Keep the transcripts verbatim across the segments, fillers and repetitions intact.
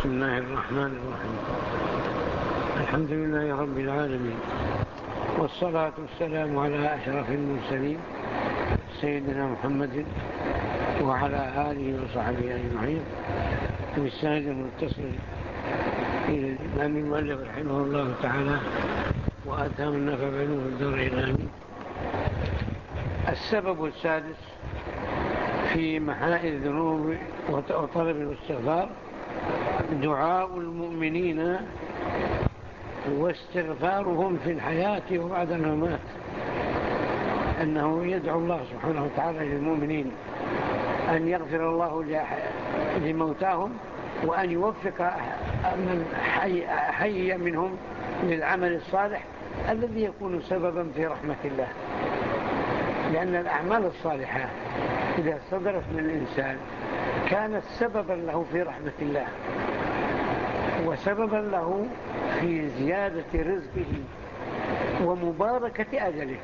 بسم الله الرحمن الرحيم. الحمد لله رب العالمين، والصلاة والسلام على أشرف المرسلين سيدنا محمد وعلى آله وصحبه أجمعين، بالسند المتصل إلى الإمام المؤلف رحمه الله تعالى وأتمنى فبعلوه الدار الآمين. السبب السادس في محاء الذنوب وطلب الاستغفار دعاء المؤمنين واستغفارهم في الحياة وبعد الممات، أنه يدعو الله سبحانه وتعالى للمؤمنين أن يغفر الله لموتاهم وأن يوفق من حي, حي منهم للعمل الصالح الذي يكون سببا في رحمة الله، لأن الأعمال الصالحة إذا صدرت من الإنسان كانت سببا له في رحمة الله وسببا له في زيادة رزقه ومباركة أجله.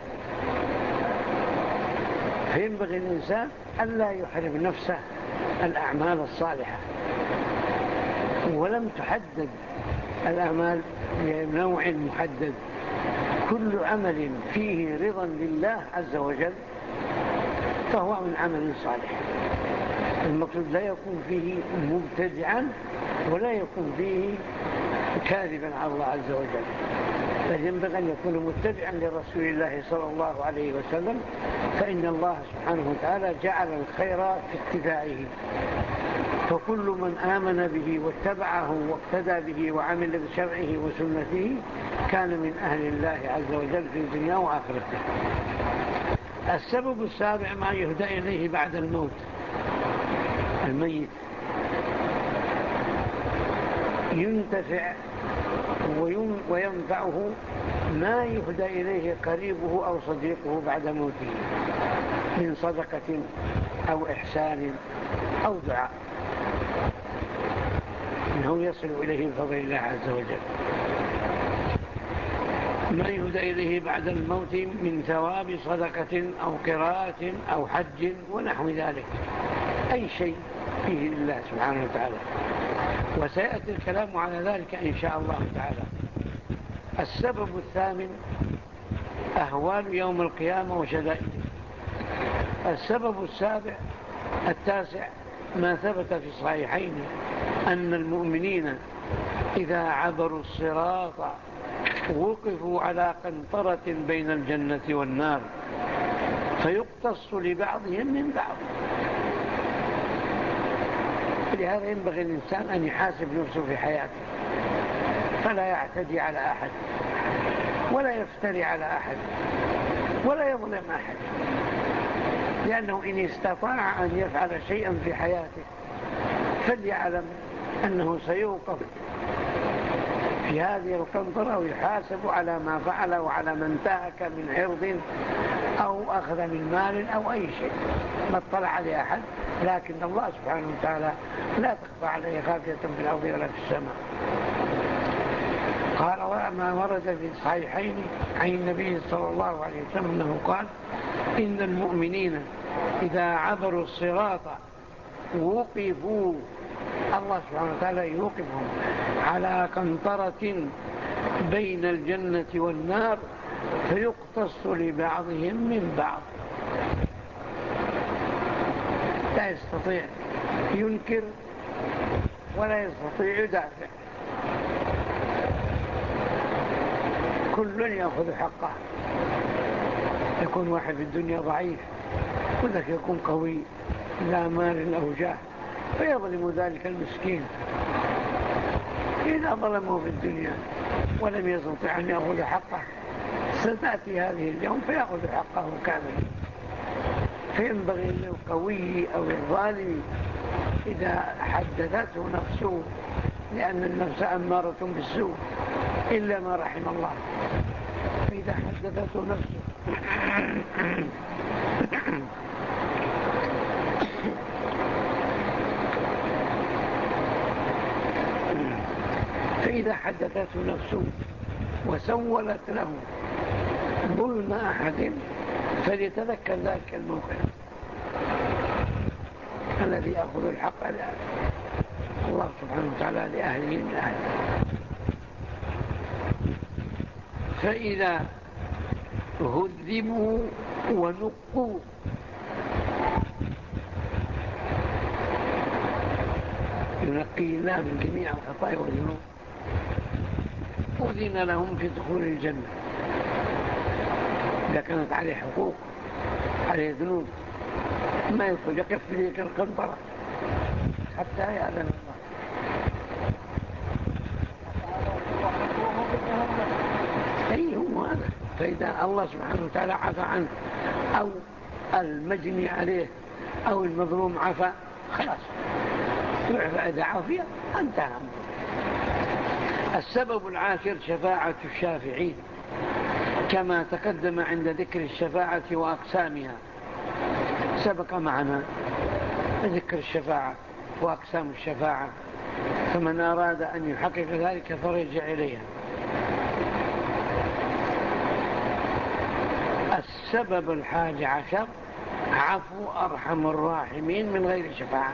فينبغي الإنسان ألا يحرم نفسه الأعمال الصالحة، ولم تحدد الأعمال بنوع محدد، كل عمل فيه رضا لله عز وجل فهو من عمل صالح. المقصود لا يكون فيه مبتدعا ولا يكون فيه كاذبا على الله عز وجل، بل ينبغي أن يكون متبعا لرسول الله صلى الله عليه وسلم، فإن الله سبحانه وتعالى جعل الخير في اتباعه، فكل من آمن به واتبعه واقتدى به وعمل بشرعه وسنته كان من أهل الله عز وجل في الدنيا وآخرته. السبب السابع ما يهدى إليه بعد الموت. الميت ينتفع وينفعه ما يهدى إليه قريبه أو صديقه بعد موته من صدقة أو إحسان أو دعاء، إنه يصل إليه بفضل الله عز وجل. ما يهدى إليه بعد الموت من ثواب صدقة أو قراءة أو حج ونحو ذلك، أي شيء فيه لله سبحانه وتعالى، وسيأتي الكلام على ذلك إن شاء الله تعالى. السبب الثامن أهوال يوم القيامة وشدائده. السبب السابع التاسع ما ثبت في الصحيحين أن المؤمنين إذا عبروا الصراط وقفوا على قنطرة بين الجنة والنار فيقتص لبعضهم من بعض. لهذا ينبغي الإنسان أن يحاسب نفسه في حياته، فلا يعتدي على أحد ولا يفتري على أحد ولا يظلم أحد، لأنه إن استطاع أن يفعل شيئا في حياته فليعلم أنه سيوقف في هذه القنطرة ويحاسب على ما فعل وعلى من انتهك من عرض أو أخذ من مال أو أي شيء ما اطلع عليه أحد، لكن الله سبحانه وتعالى لا تخفى عليه خافية في الأرض ولا في السماء. قال ما ورد في الصحيحين عن النبي صلى الله عليه وسلم أنه قال إن المؤمنين إذا عبروا الصراط وقفوا، الله سبحانه وتعالى يوقفهم على قنطرة بين الجنة والنار فيقتص لبعضهم من بعض، لا يستطيع ينكر ولا يستطيع يدافع، كل يأخذ حقه. يكون واحد في الدنيا ضعيف وذلك يكون قوي لا مال أو جاه فيظلم ذلك المسكين. إذا ظلمه في الدنيا ولم يستطع أن يأخذ حقه ستأتي هذه اليوم فيأخذ حقه كاملا. فينبغي للقوي أو الظالم إذا حدثته نفسه، لأن النفس أمارة بالسوء إلا ما رحم الله، فإذا حدثته نفسه فإذا حدثته نفسه وسولت له ظلم أحد فليتذكر ذلك الموقف الذي يأخذ الحق الله سبحانه وتعالى لأهله من أهله. فإذا هذبوا ونقوا ينقي الله من جميع الخطايا والذنوب أذن لهم في دخول الجنة. إذا كانت عليه حقوق عليه ذنوب ما يدخل يقف في ذيك القنطرة حتى يأذن الله. أي هو هذا. فإذا الله سبحانه وتعالى عفى عنه أو المجني عليه أو المظلوم عفى خلاص يعفى. إذا عافية انتهى. السبب العاشر شفاعة الشافعين كما تقدم عند ذكر الشفاعة وأقسامها. سبق معنا ذكر الشفاعة وأقسام الشفاعة، فمن أراد أن يحقق ذلك فرجع إليها. السبب الحادي عشر عفو أرحم الراحمين من غير شفاعة.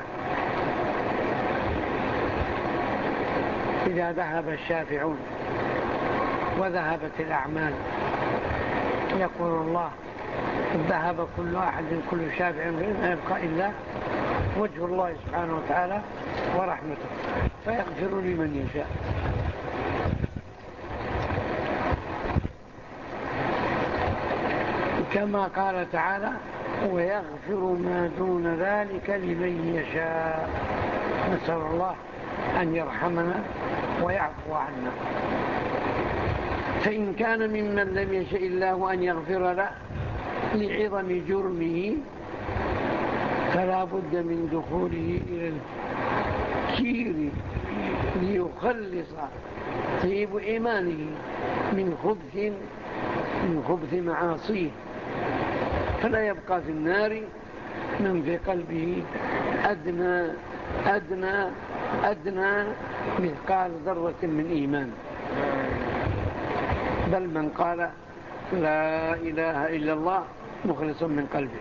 إذا ذهب الشافعون وذهبت الأعمال يقول الله ذهب كل واحد من كل شافع ما يبقى إلا وجه الله سبحانه وتعالى ورحمته فيغفر لمن يشاء. كما قال تعالى ويغفر ما دون ذلك لمن يشاء. نسأل الله أن يرحمنا ويعفو عنا. فإن كان ممن لم يشاء الله أن يغفر له لعظم جرمه فلا بد من دخوله إلى الكير ليخلص طيب إيمانه من خبث من خبث معاصيه، فلا يبقى في النار من في قلبه أدنى أدنى أدنى مثقال ذرة من إيمان. بل من قال لا إله إلا الله مخلصا من قلبه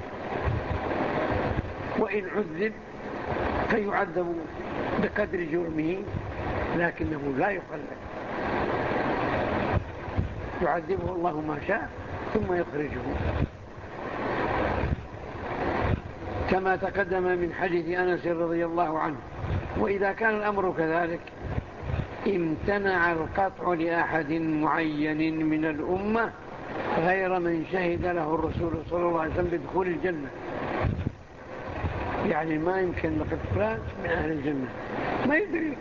وإن عذب فيعذب بقدر جرمه لكنه لا يخلد، يعذبه الله ما شاء ثم يخرجه. كما تقدم من حديث أنس رضي الله عنه. وإذا كان الأمر كذلك امتنع القطع لأحد معين من الأمة غير من شهد له الرسول صلى الله عليه وسلم بدخول الجنة. يعني ما يمكن لقد فلان من أهل الجنة ما يدري،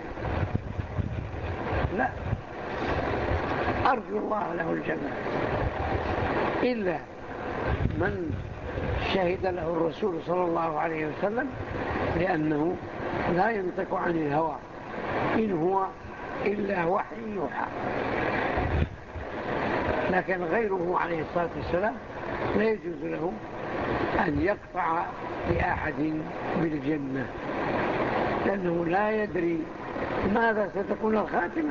لا أرجو الله له الجنة، إلا من شهد له الرسول صلى الله عليه وسلم، لأنه لا ينطق عن الهوى إن هو إلا وحي يوحى. لكن غيره عليه الصلاة والسلام لا يجوز له أن يقطع لأحد بالجنة، لأنه لا يدري ماذا ستكون الخاتمة.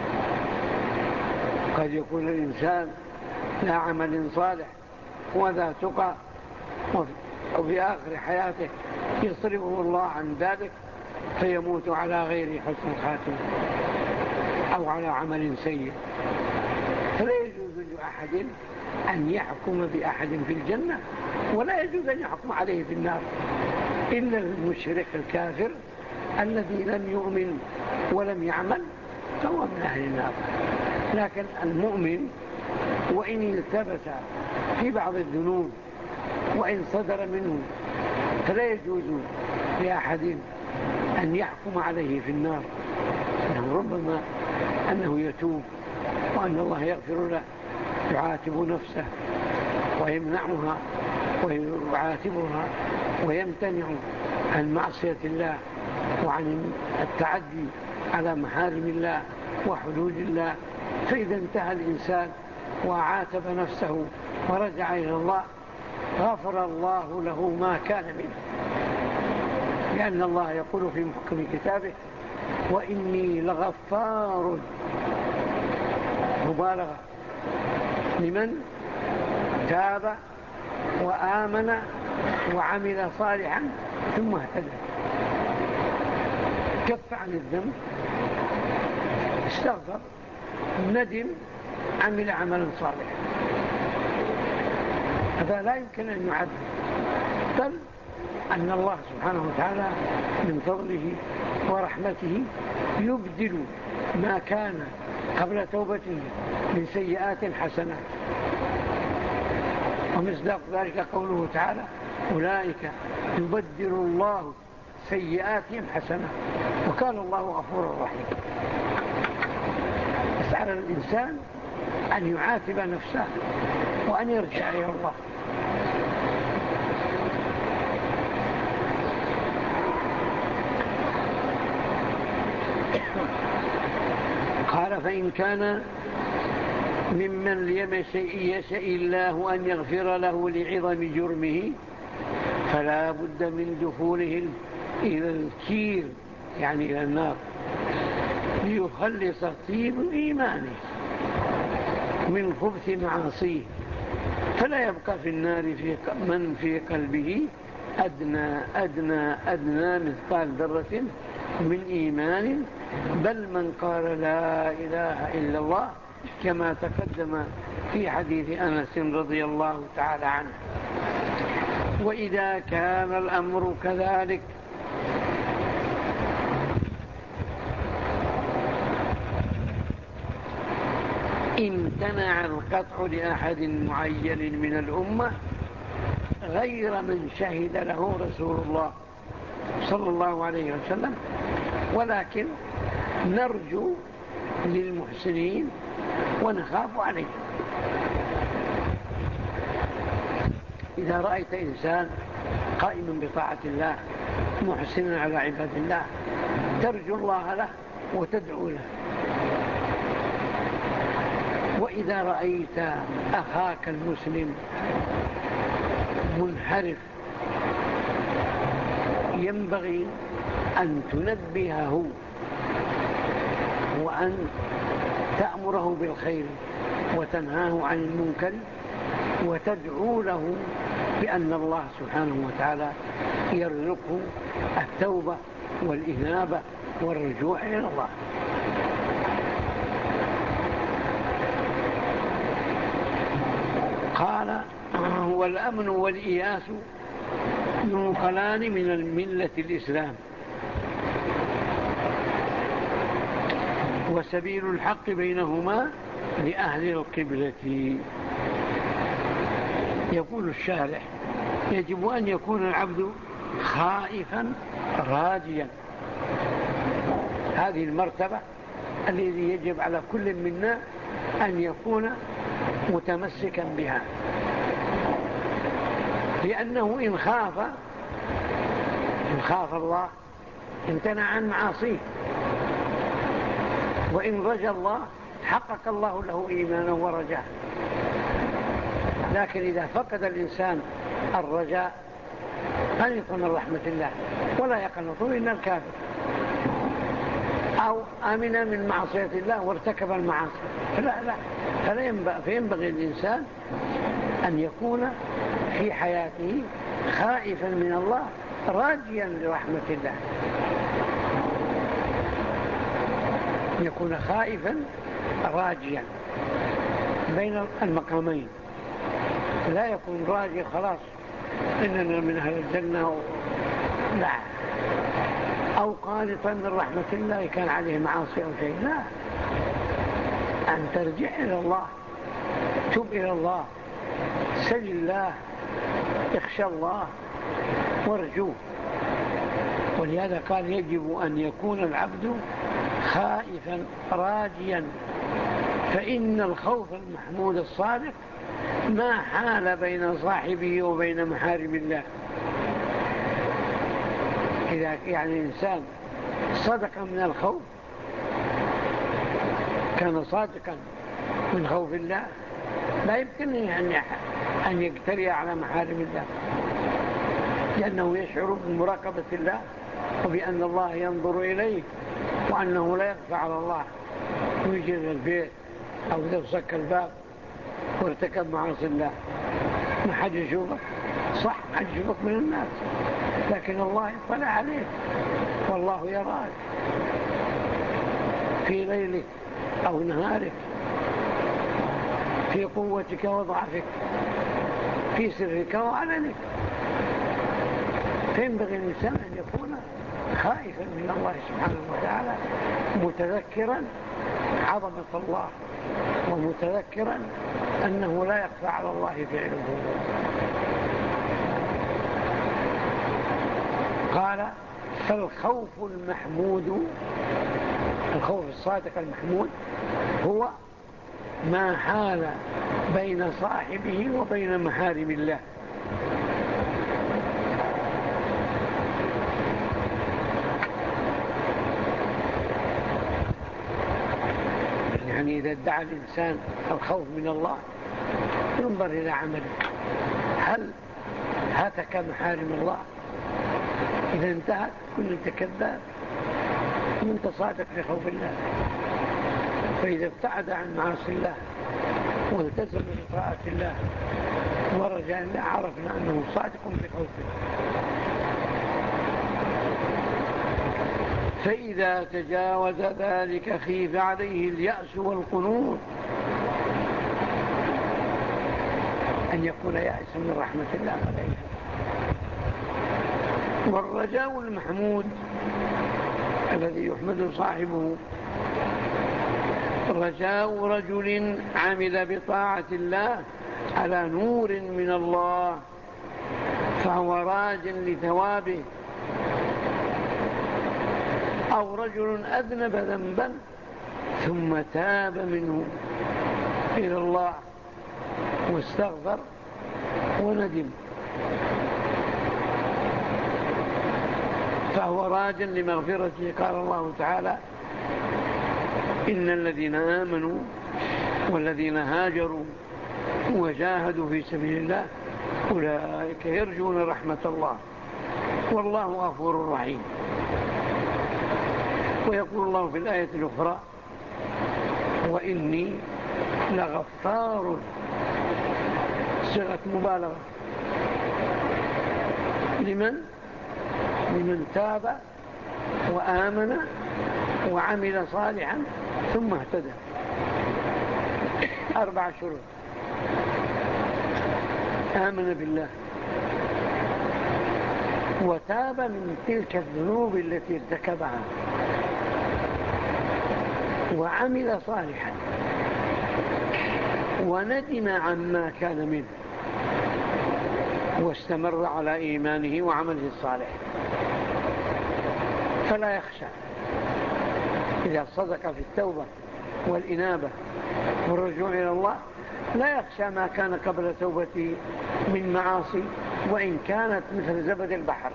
قد يكون الإنسان لا عمل صالح وذا تقى وفي آخر حياته يصرفه الله عن ذلك فيموت على غير حسن الخاتمة أو على عمل سيء. فلا يجوز لأحد أن يحكم بأحد في الجنة ولا يجوز أن يحكم عليه في النار إلا المشرك الكافر الذي لم يؤمن ولم يعمل فهو من أهل النار. لكن المؤمن وإن التبس في بعض الذنوب وإن صدر منه فلا يجوز لأحد أن يحكم عليه في النار، إنه ربما أنه يتوب وأن الله يغفر له، يعاتب نفسه ويمنعها ويعاتبها ويمتنع عن معصية الله وعن التعدي على محارم الله وحدود الله. فإذا انتهى الإنسان وعاتب نفسه ورجع إلى الله غفر الله له ما كان منه، لأن الله يقول في محكم كتابه وإني لغفار مبالغة لمن تاب وآمن وعمل صالحا ثم اهتدى. كف عن الذنب، استغفر، ندم، عمل عملا صالحا. هذا لا يمكن أن يعد، بل أن الله سبحانه وتعالى من فضله ورحمته يبدل ما كان قبل توبته من سيئات حسنات. ومصداق ذلك قوله تعالى: أولئك يبدل الله سيئاتهم حسنات وكان الله غفورا رحيما. بس على الإنسان أن يعاتب نفسه وأن يرجع إلى الله. قال: فإن كان ممن يشاء الله أن يغفر له لعظم جرمه فلا بد من دخوله إلى الكير، يعني إلى النار، ليخلص طيب إيمانه من خبث معاصيه، فلا يبقى في النار في من في قلبه أدنى أدنى أدنى مثقال ذرة من إيمان، بل من قال لا إله إلا الله كما تقدم في حديث أنس رضي الله تعالى عنه. وإذا كان الأمر كذلك امتنع القطع لأحد معين من الأمة غير من شهد له رسول الله صلى الله عليه وسلم، ولكن نرجو للمحسنين ونخاف عليهم. إذا رأيت إنسان قائما بطاعة الله محسنا على عباد الله ترجو الله له وتدعو له. وإذا رأيت أخاك المسلم منحرف ينبغي أن تنبهه وأن تأمره بالخير وتنهاه عن المنكر وتدعو له بأن الله سبحانه وتعالى يرزقه التوبة والإنابة والرجوع إلى الله. قال: والأمن والإياس ينقلان من الملة الإسلام، وسبيل الحق بينهما لأهل القبلة. يقول الشارح: يجب أن يكون العبد خائفا راجيا. هذه المرتبة الذي يجب على كل منا أن يكون متمسكا بها، لأنه إن خاف إن خاف الله امتنع عن معاصيه، وإن رجى الله حقق الله له إيمانا ورجاء. لكن إذا فقد الإنسان الرجاء قنط من رحمة الله، ولا يقنط إلا الكافر، أو آمن من معصية الله وارتكب المعاصي، فلا لا فلا ينبغي, فينبغي الإنسان أن يكون في حياته خائفا من الله راجيا لرحمة الله، يكون خائفا راجيا بين المقامين، لا يكون راجي خلاص إننا من أهل الجنة، لا، أو قانطا من رحمة الله كان عليه معاصي أو شيء، لا، أن ترجع إلى الله، تب إلى الله، سل الله، اخشى الله وارجوه. ولهذا قال: يجب أن يكون العبد خائفا راجيا، فإن الخوف المحمود الصادق ما حال بين صاحبه وبين محارم الله. إذا يعني إنسان صدق من الخوف، كان صادقا من خوف الله، لا يمكن أن يقتري على محارم الله، لأنه يشعر بمراقبة الله وبأن الله ينظر إليه، وأنه لا يخفى على الله ويجي البيت أو يفسك الباب وارتكب معاصي الله. ما حد يشوفك، صح، ما حد يشوفك من الناس، لكن الله يطلع عليك، والله يراك في ليلك أو نهارك، في قوتك وضعفك، في سرك وعلنك. فينبغي الإنسان أن يكون خائفا من الله سبحانه وتعالى، متذكرا عظمة الله، ومتذكرا أنه لا يخفى على الله فعله. قال: فالخوف المحمود، الخوف الصادق المحمود هو ما حال بين صاحبه وبين محارم الله. يعني إذا ادعى الإنسان الخوف من الله ينظر إلى عمله، هل هتك محارم الله؟ إذا انتهت كنت كذاب، كنت صادق في خوف الله. فإذا ابتعد عن معاصي الله والتزم بطاعة الله ورجاء الله عرفنا أنه صادق في خوفه. فإذا تجاوز ذلك خيف عليه اليأس والقنوط، أن يكون يأس من رحمة الله عليه. والرجاء المحمود الذي يحمد صاحبه رجاء رجل عمل بطاعة الله على نور من الله فهو راج لثوابه، أو رجل أذنب ذنبا ثم تاب منه إلى الله واستغفر وندم فهو راج لمغفرته. قال الله تعالى: إن الذين آمنوا والذين هاجروا وجاهدوا في سبيل الله أولئك يرجون رحمة الله والله غفور رحيم. ويقول الله في الآية الأخرى: وإني لغفار، صيغة مبالغة، لمن؟ لمن تاب وآمن وعمل صالحا ثم اهتدى. أربع شروط: آمن بالله، وتاب من تلك الذنوب التي ارتكبها، وعمل صالحا، وندم عما كان منه، واستمر على إيمانه وعمله الصالح. فلا يخشى إذا صدق في التوبة والإنابة والرجوع إلى الله، لا يخشى ما كان قبل توبته من معاصي وإن كانت مثل زبد البحر.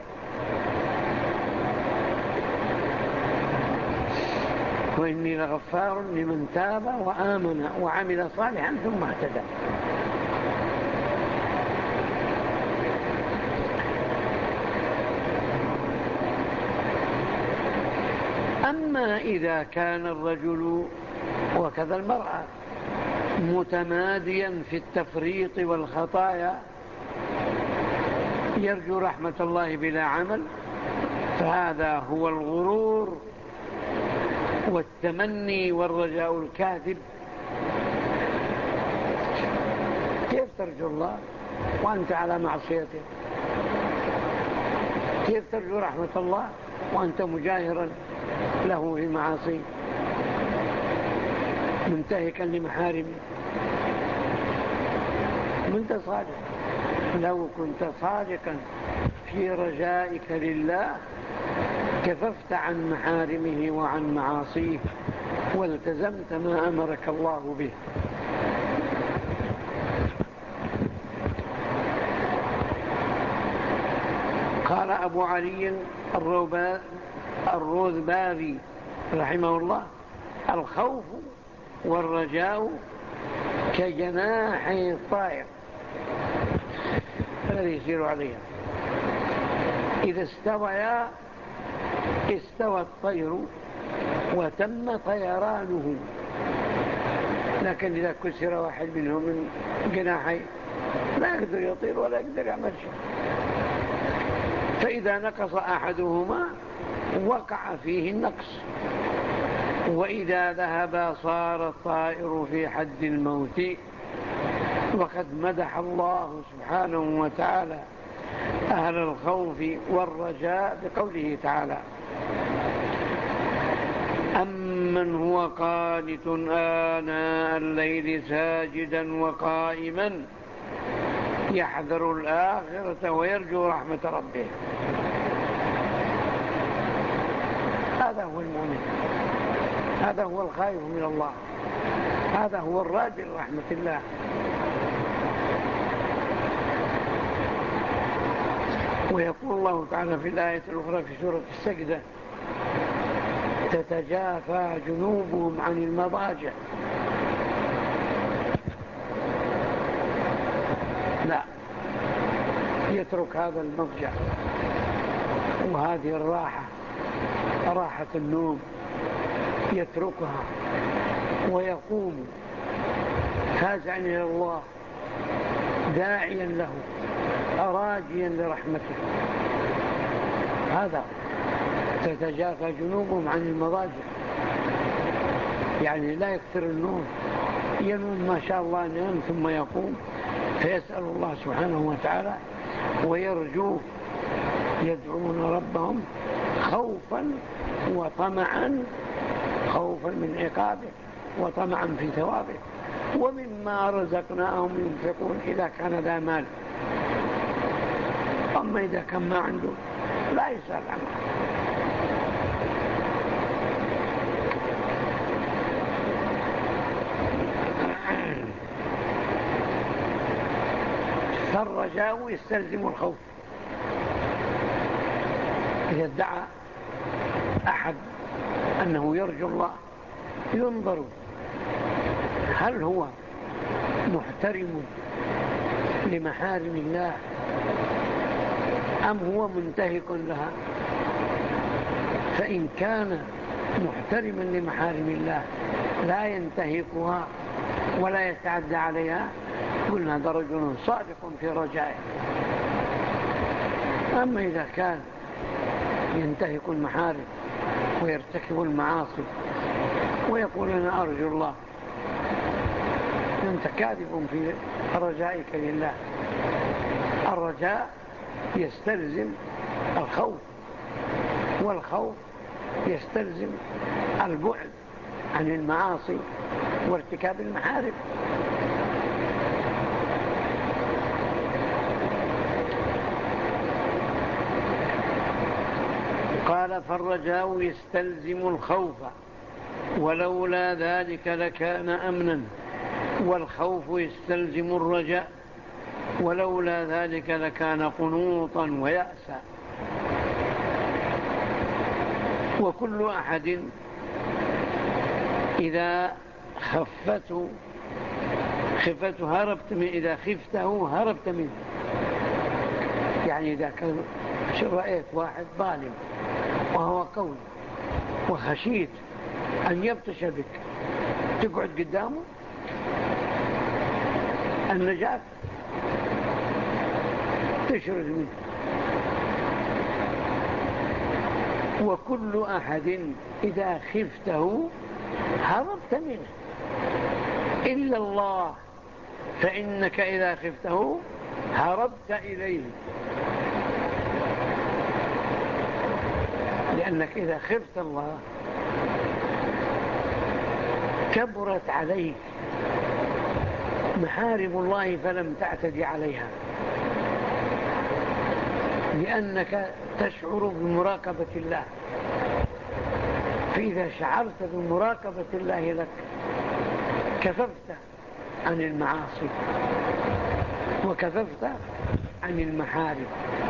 وإني لغفار لمن تاب وآمن وعمل صالحا ثم اهتدى. أما إذا كان الرجل وكذا المرأة متماديا في التفريط والخطايا يرجو رحمة الله بلا عمل، فهذا هو الغرور والتمني والرجاء الكاذب. كيف ترجو الله وأنت على معصيته؟ كيف ترجو رحمة الله وأنت مجاهرا له في معاصيه منتهكا لمحارمه؟ كنت صادق. لو كنت صادقا في رجائك لله كففت عن محارمه وعن معاصيه والتزمت ما أمرك الله به. قال أبو علي الروذباري رحمه الله: الخوف والرجاء كجناحي الطائر الذي يسير عليها، إذا استويا استوى الطير وتم طيرانه، لكن إذا كسر واحد منهم من جناحي لا يقدر يطير ولا يقدر يعمل شيء. فإذا نقص أحدهما وقع فيه النقص، وإذا ذهب صار الطائر في حد الموت. وقد مدح الله سبحانه وتعالى أهل الخوف والرجاء بقوله تعالى: أمن هو قانت آناء الليل ساجدا وقائما يحذر الآخرة ويرجو رحمة ربه. هذا هو المؤمن، هذا هو الخائف من الله، هذا هو الراجي لرحمة الله. ويقول الله تعالى في الآية الأخرى في سورة السجدة: تتجافى جنوبهم عن المضاجع. لا، يترك هذا المضجع وهذه الراحة، راحة النوم، يتركها ويقوم فازعا إلى الله داعيا له راجيا لرحمته. هذا تتجافى جنوبهم عن المضاجع، يعني لا يكثر النوم، ينوم ما شاء الله ينام ثم يقوم فيسأل الله سبحانه وتعالى ويرجوه، يدعون ربهم خوفا وطمعا، خوفا من عقابه وطمعا في ثوابه، ومما رزقناهم ينفقون إذا كان ذا مال. أما إذا كان ما عنده لا يسأل عنه. فالرجاء يستلزم الخوف. إذا ادعى أحد أنه يرجو الله ينظر هل هو محترم لمحارم الله أم هو منتهك لها. فإن كان محترما لمحارم الله لا ينتهكها ولا يتعدى عليها قلنا هذا رجل صادق في رجائه. أما إذا كان ينتهك المحارم ويرتكب المعاصي ويقول أنا أرجو الله، أنت كاذب في رجائك لله. الرجاء يستلزم الخوف، والخوف يستلزم البعد عن المعاصي وارتكاب المحارم. قال: فالرجاء يستلزم الخوف ولولا ذلك لكان أمنا، والخوف يستلزم الرجاء ولولا ذلك لكان قنوطا ويأسا. وكل أحد إذا خفته خفته هربت من إذا خفته هربت منه. يعني إذا كان رأيت واحد ظالم وهو قوي وخشيت أن يبطش بك تقعد قدامه، النجاة تشرد منه. وكل أحد إذا خفته هربت منه إلا الله، فإنك إذا خفته هربت إليه. لأنك إذا خفت الله كبرت عليك محارم الله فلم تعتدي عليها، لأنك تشعر بمراقبة الله. فإذا شعرت بمراقبة الله لك كففت عن المعاصي وكففت عن المحارم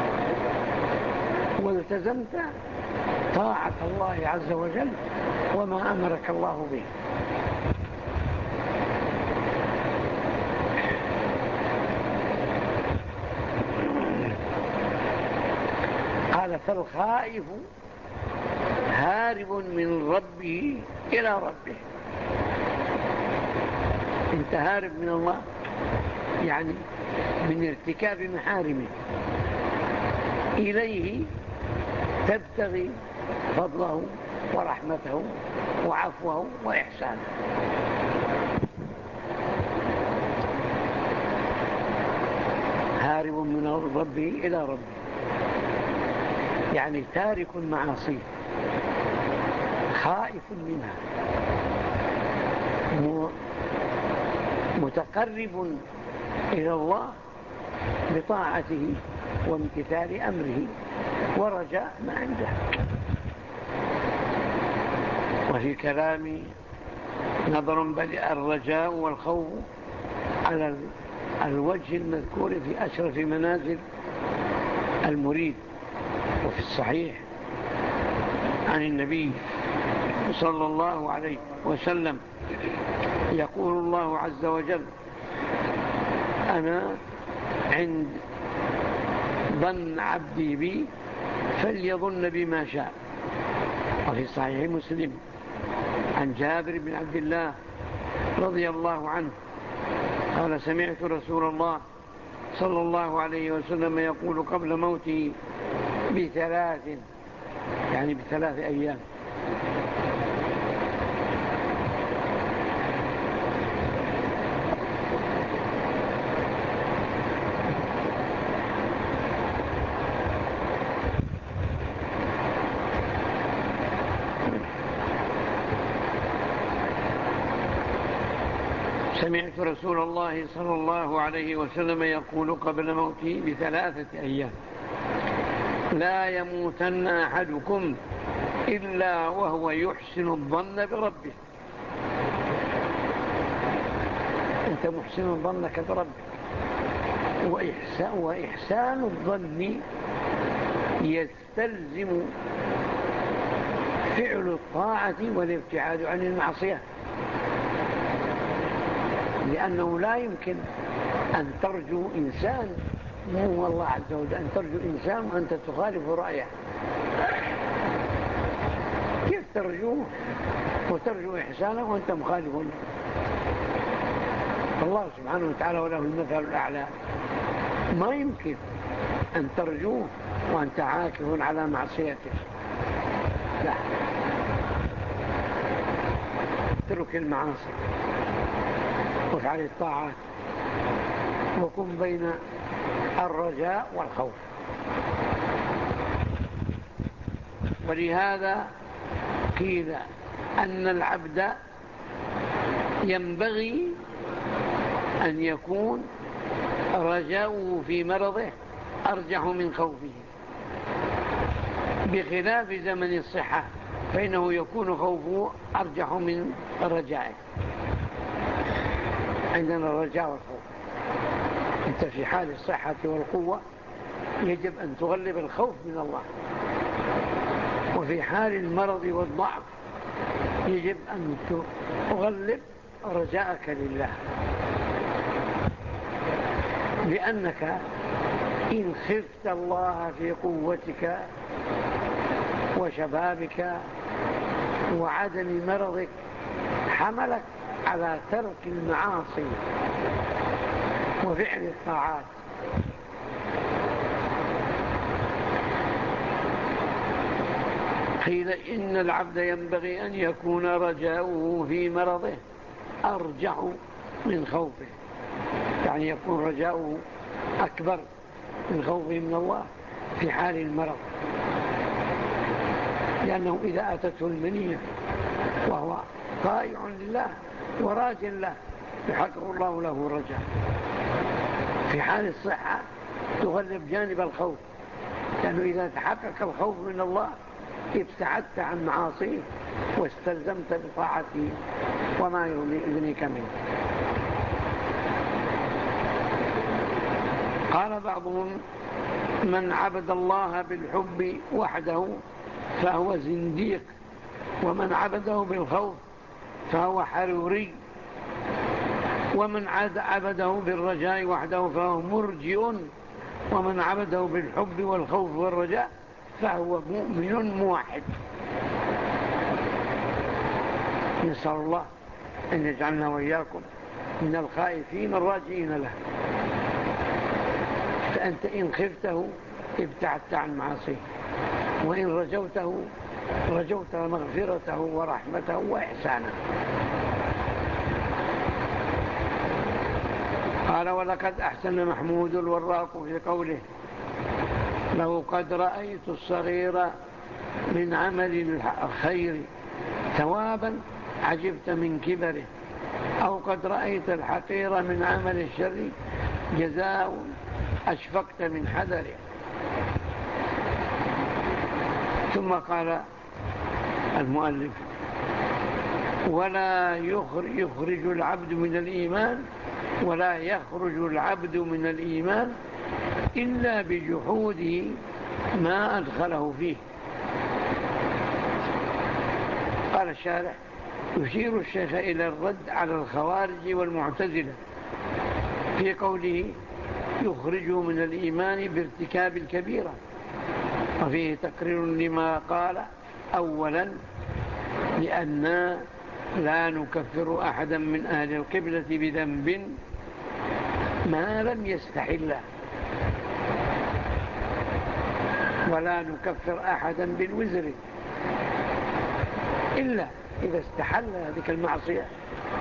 والتزمت طاعة الله عز وجل وما أمرك الله به. قال: فالخائف هارب من ربه إلى ربه. انت هارب من الله يعني من ارتكاب محارمه إليه تبتغي فضله ورحمته وعفوه وإحسانه. هارب من ربه إلى ربه، يعني تارك معاصيه خائف منها، متقرب إلى الله بطاعته وامتثال أمره ورجاء ما عنده. وفي كلامي نظر بدء الرجاء والخوف على الوجه المذكور في أشرف منازل المريد. وفي الصحيح عن النبي صلى الله عليه وسلم يقول الله عز وجل: أنا عند ظن عبدي بي فليظن بما شاء. وفي صحيح مسلم عن جابر بن عبد الله رضي الله عنه قال: سمعت رسول الله صلى الله عليه وسلم يقول قبل موته بثلاث، يعني بثلاث أيام: سمعت رسول الله صلى الله عليه وسلم يقول قبل موته بثلاثة أيام: لا يموتن أحدكم إلا وهو يحسن الظن بربه. أنت محسن ظنك بربك، وإحسان, وإحسان الظن يستلزم فعل الطاعة والابتعاد عن المعصية، لأنه لا يمكن أن ترجو إنسان مو الله عز وجل، أن ترجو إنسان وأنت تخالف رأيه. كيف ترجوه وترجو إحسانه وأنت مخالف له؟ الله سبحانه وتعالى وله المثل الأعلى، ما يمكن أن ترجوه وأنت عاكف على معصيته. لا، اترك المعاصي وافعل الطاعات وكن بين الرجاء والخوف. ولهذا قيل أن العبد ينبغي أن يكون رجاؤه في مرضه أرجح من خوفه، بخلاف زمن الصحة فإنه يكون خوفه أرجح من رجائه. عندنا الرجاء والخوف. أنت في حال الصحة والقوة يجب أن تغلب الخوف من الله، وفي حال المرض والضعف يجب أن تغلب رجاءك لله، لأنك إن خفت الله في قوتك وشبابك وعدم مرضك حملك على ترك المعاصي وفعل الطاعات. قيل إن العبد ينبغي أن يكون رجاؤه في مرضه أرجح من خوفه، يعني يكون رجاؤه أكبر من خوفه من الله في حال المرض، لأنه إذا أتته المنية وهو طائع لله وراج له يحقق الله له رجاء. في حال الصحة تغلب جانب الخوف، لأنه إذا تحقق الخوف من الله ابتعدت عن معاصيه واستلزمت بطاعته وما يغنيك منه. قال بعضهم: من عبد الله بالحب وحده فهو زنديق، ومن عبده بالخوف فهو حروري، ومن عبده بالرجاء وحده فهو مرجئ، ومن عبده بالحب والخوف والرجاء فهو مؤمن موحد. نسأل الله أن يجعلنا وإياكم من الخائفين الراجئين له. فأنت إن خفته ابتعدت عن معاصيه، وإن رجوته رجوت مغفرته ورحمته وإحسانه. قال: ولقد أحسن محمود الوراق في قوله: لو قد رأيت الصغير من عمل الخير ثوابا عجبت من كبره، أو قد رأيت الحقير من عمل الشر جزاء أشفقت من حذره. ثم قال المؤلف: ولا يخرج العبد من الإيمان ولا يخرج العبد من الإيمان إلا بجحوده ما أدخله فيه. قال الشارح: يشير الشيخ إلى الرد على الخوارج والمعتزلة في قوله: يخرجه من الإيمان بارتكاب الكبيرة، وفيه تقرير لما قال: أولا لأننا لا نكفر أحدا من أهل القبلة بذنب ما لم يستحله، ولا نكفر أحدا بالوزر إلا إذا استحل هذه المعصية